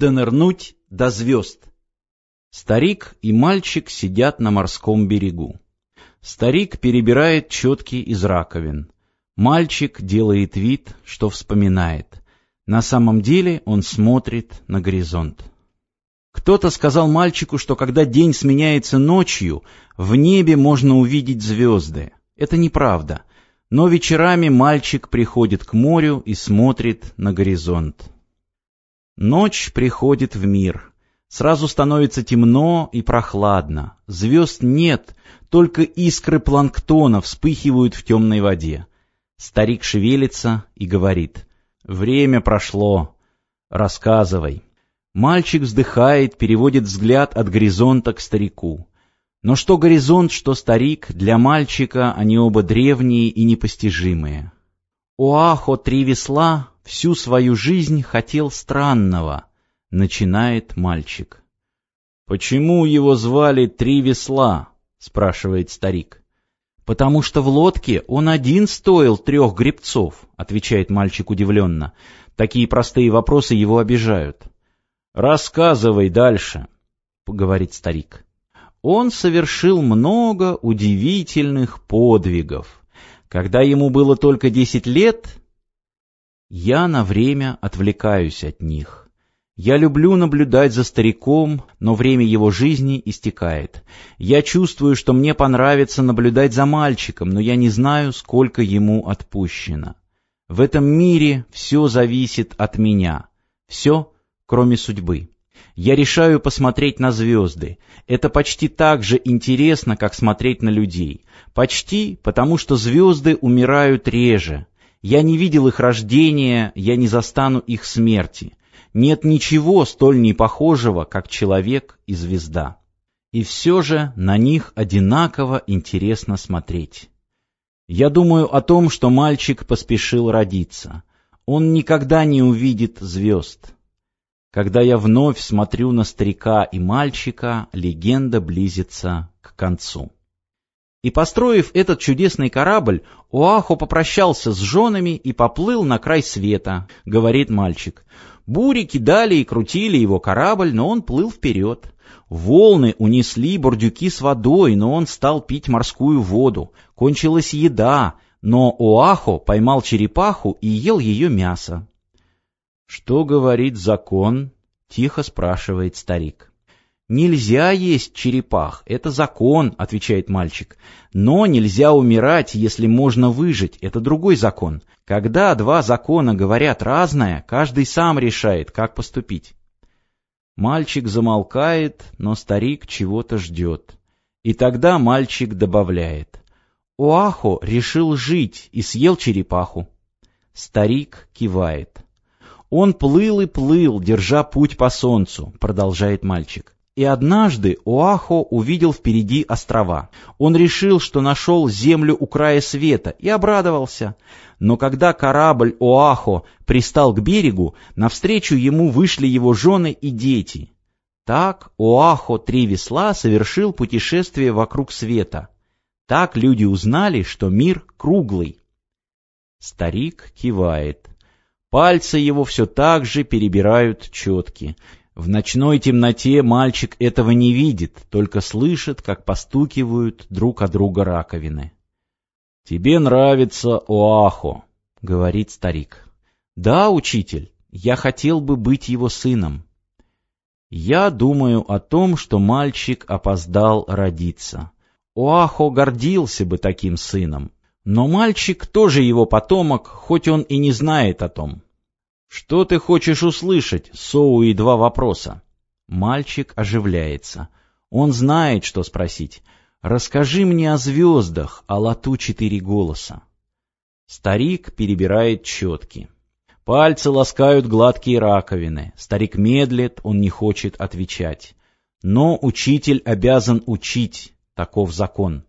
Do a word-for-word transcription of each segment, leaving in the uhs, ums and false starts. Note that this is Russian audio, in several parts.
Донырнуть до звезд. Старик и мальчик сидят на морском берегу. Старик перебирает четки из раковин. Мальчик делает вид, что вспоминает. На самом деле он смотрит на горизонт. Кто-то сказал мальчику, что когда день сменяется ночью, в небе можно увидеть звезды. Это неправда. Но вечерами мальчик приходит к морю и смотрит на горизонт. Ночь приходит в мир. Сразу становится темно и прохладно. Звезд нет, только искры планктона вспыхивают в темной воде. Старик шевелится и говорит: «Время прошло. Рассказывай». Мальчик вздыхает, переводит взгляд от горизонта к старику. Но что горизонт, что старик, для мальчика они оба древние и непостижимые. Оахо три весла всю свою жизнь хотел странного, начинает мальчик. «Почему его звали Три весла?» — спрашивает старик. «Потому что в лодке он один стоил трех гребцов», — отвечает мальчик удивленно. Такие простые вопросы его обижают. «Рассказывай дальше», — говорит старик. Он совершил много удивительных подвигов. Когда ему было только десять лет, я на время отвлекаюсь от них. Я люблю наблюдать за стариком, но время его жизни истекает. Я чувствую, что мне понравится наблюдать за мальчиком, но я не знаю, сколько ему отпущено. В этом мире все зависит от меня. Все, кроме судьбы. Я решаю посмотреть на звезды. Это почти так же интересно, как смотреть на людей. Почти, потому что звезды умирают реже. Я не видел их рождения, я не застану их смерти. Нет ничего столь непохожего, как человек и звезда. И все же на них одинаково интересно смотреть. Я думаю о том, что мальчик поспешил родиться. Он никогда не увидит звезд. Когда я вновь смотрю на старика и мальчика, легенда близится к концу. И, построив этот чудесный корабль, Оахо попрощался с женами и поплыл на край света, говорит мальчик. Бури кидали и крутили его корабль, но он плыл вперед. Волны унесли бурдюки с водой, но он стал пить морскую воду. Кончилась еда, но Оахо поймал черепаху и ел ее мясо. «Что говорит закон?» — тихо спрашивает старик. «Нельзя есть черепах, это закон», — отвечает мальчик. «Но нельзя умирать, если можно выжить, это другой закон. Когда два закона говорят разное, каждый сам решает, как поступить». Мальчик замолкает, но старик чего-то ждет. И тогда мальчик добавляет: «Оахо решил жить и съел черепаху». Старик кивает. «Он плыл и плыл, держа путь по солнцу», — продолжает мальчик. И однажды Оахо увидел впереди острова. Он решил, что нашел землю у края света, и обрадовался. Но когда корабль Оахо пристал к берегу, навстречу ему вышли его жены и дети. Так Оахо Три весла совершил путешествие вокруг света. Так люди узнали, что мир круглый. Старик кивает. Пальцы его все так же перебирают четки. В ночной темноте мальчик этого не видит, только слышит, как постукивают друг о друга раковины. «Тебе нравится Оахо», — говорит старик. «Да, учитель, я хотел бы быть его сыном». Я думаю о том, что мальчик опоздал родиться. Оахо гордился бы таким сыном. Но мальчик тоже его потомок, хоть он и не знает о том. «Что ты хочешь услышать?» — Соуи два вопроса. Мальчик оживляется. Он знает, что спросить. «Расскажи мне о звездах», о лату четыре голоса. Старик перебирает четки. Пальцы ласкают гладкие раковины. Старик медлит, он не хочет отвечать. Но учитель обязан учить, таков закон.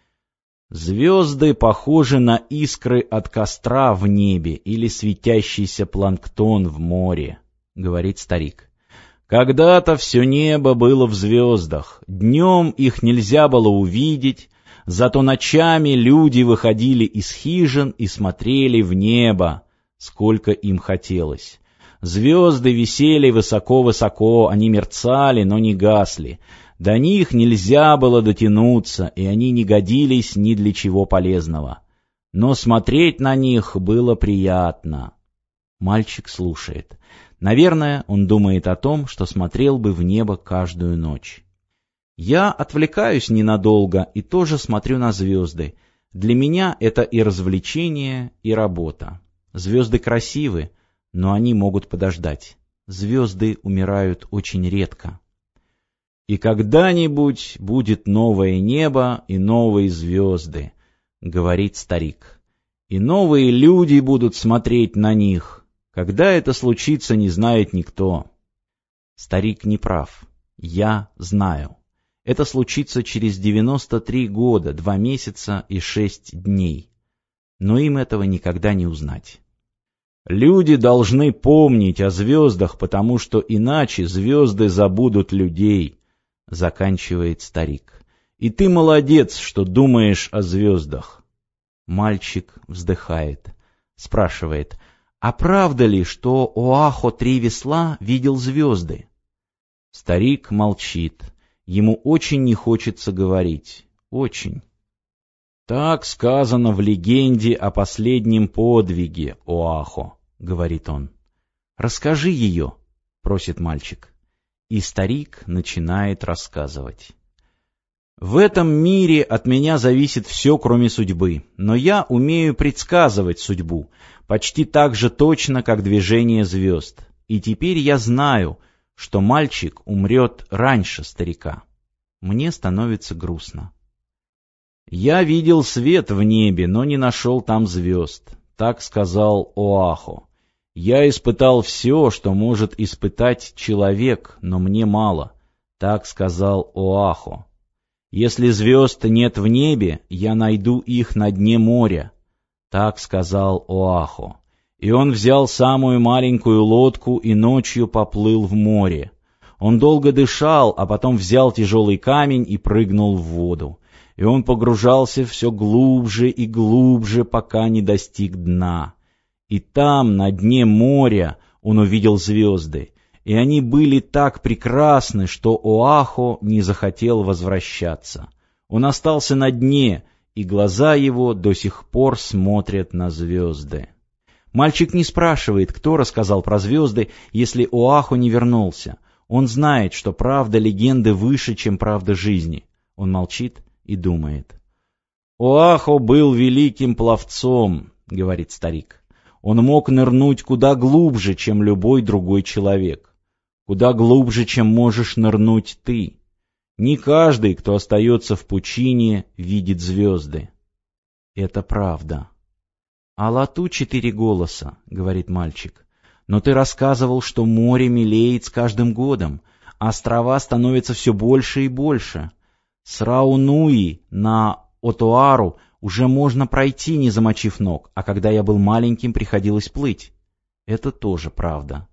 «Звезды похожи на искры от костра в небе или светящийся планктон в море», — говорит старик. «Когда-то все небо было в звездах, днем их нельзя было увидеть, зато ночами люди выходили из хижин и смотрели в небо, сколько им хотелось. Звезды висели высоко-высоко, они мерцали, но не гасли. До них нельзя было дотянуться, и они не годились ни для чего полезного. Но смотреть на них было приятно. Мальчик слушает. Наверное, он думает о том, что смотрел бы в небо каждую ночь. Я отвлекаюсь ненадолго и тоже смотрю на звезды. Для меня это и развлечение, и работа. Звезды красивы, но они могут подождать. Звезды умирают очень редко. «И когда-нибудь будет новое небо и новые звезды», — говорит старик. «И новые люди будут смотреть на них. Когда это случится, не знает никто». Старик не прав. Я знаю. Это случится через девяносто три года, два месяца и шесть дней. Но им этого никогда не узнать. «Люди должны помнить о звездах, потому что иначе звезды забудут людей», — заканчивает старик. «И ты молодец, что думаешь о звездах». Мальчик вздыхает, спрашивает: «А правда ли, что Оахо Три Весла видел звезды?» Старик молчит. Ему очень не хочется говорить. Очень. «Так сказано в легенде о последнем подвиге Оахо», — говорит он. «Расскажи ее», — просит мальчик. И старик начинает рассказывать. «В этом мире от меня зависит все, кроме судьбы, но я умею предсказывать судьбу, почти так же точно, как движение звезд. И теперь я знаю, что мальчик умрет раньше старика. Мне становится грустно. Я видел свет в небе, но не нашел там звезд», — так сказал Оахо. «Я испытал все, что может испытать человек, но мне мало», — так сказал Оахо. «Если звезд нет в небе, я найду их на дне моря», — так сказал Оахо. И он взял самую маленькую лодку и ночью поплыл в море. Он долго дышал, а потом взял тяжелый камень и прыгнул в воду. И он погружался все глубже и глубже, пока не достиг дна. И там, на дне моря, он увидел звезды. И они были так прекрасны, что Оахо не захотел возвращаться. Он остался на дне, и глаза его до сих пор смотрят на звезды. Мальчик не спрашивает, кто рассказал про звезды, если Оахо не вернулся. Он знает, что правда легенды выше, чем правда жизни. Он молчит и думает. «Оахо был великим пловцом», — говорит старик. «Он мог нырнуть куда глубже, чем любой другой человек. Куда глубже, чем можешь нырнуть ты. Не каждый, кто остается в пучине, видит звезды». Это правда. «Алату четыре голоса», — говорит мальчик. «Но ты рассказывал, что море мелеет с каждым годом, а острова становятся все больше и больше. С Раунуи на Отуару уже можно пройти, не замочив ног, а когда я был маленьким, приходилось плыть». Это тоже правда.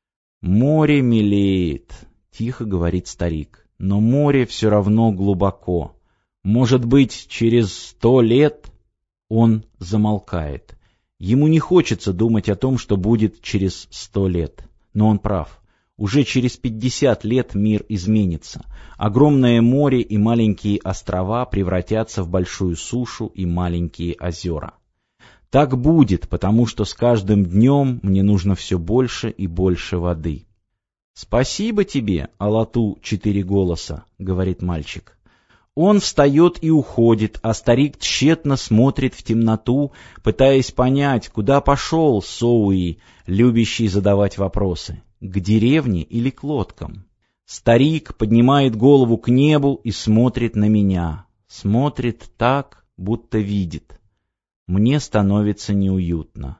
«Море мелеет», — тихо говорит старик, — «но море все равно глубоко. Может быть, через сто лет...» Он замолкает. Ему не хочется думать о том, что будет через сто лет. Но он прав. Уже через пятьдесят лет мир изменится. Огромное море и маленькие острова превратятся в большую сушу и маленькие озера. Так будет, потому что с каждым днем мне нужно все больше и больше воды. «Спасибо тебе, Алату четыре голоса», — говорит мальчик. Он встает и уходит, а старик тщетно смотрит в темноту, пытаясь понять, куда пошел Соуи, любящий задавать вопросы, к деревне или к лодкам. Старик поднимает голову к небу и смотрит на меня, смотрит так, будто видит. Мне становится неуютно.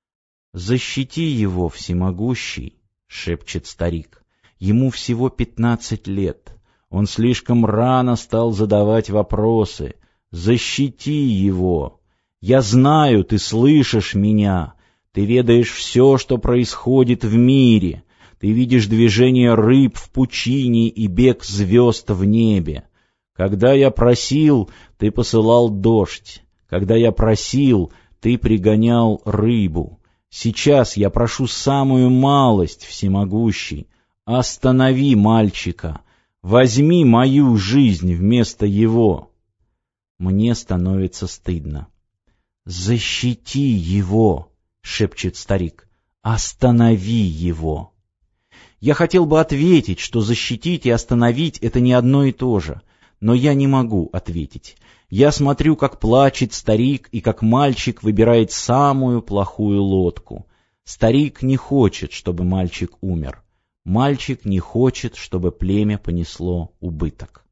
«Защити его, всемогущий», — шепчет старик. «Ему всего пятнадцать лет». Он слишком рано стал задавать вопросы. Защити его. Я знаю, ты слышишь меня. Ты ведаешь все, что происходит в мире. Ты видишь движение рыб в пучине и бег звезд в небе. Когда я просил, ты посылал дождь. Когда я просил, ты пригонял рыбу. Сейчас я прошу самую малость, всемогущий, останови мальчика, возьми мою жизнь вместо его. Мне становится стыдно. «Защити его!» — шепчет старик. «Останови его!» Я хотел бы ответить, что защитить и остановить — это не одно и то же, но я не могу ответить. Я смотрю, как плачет старик и как мальчик выбирает самую плохую лодку. Старик не хочет, чтобы мальчик умер. Мальчик не хочет, чтобы племя понесло убыток.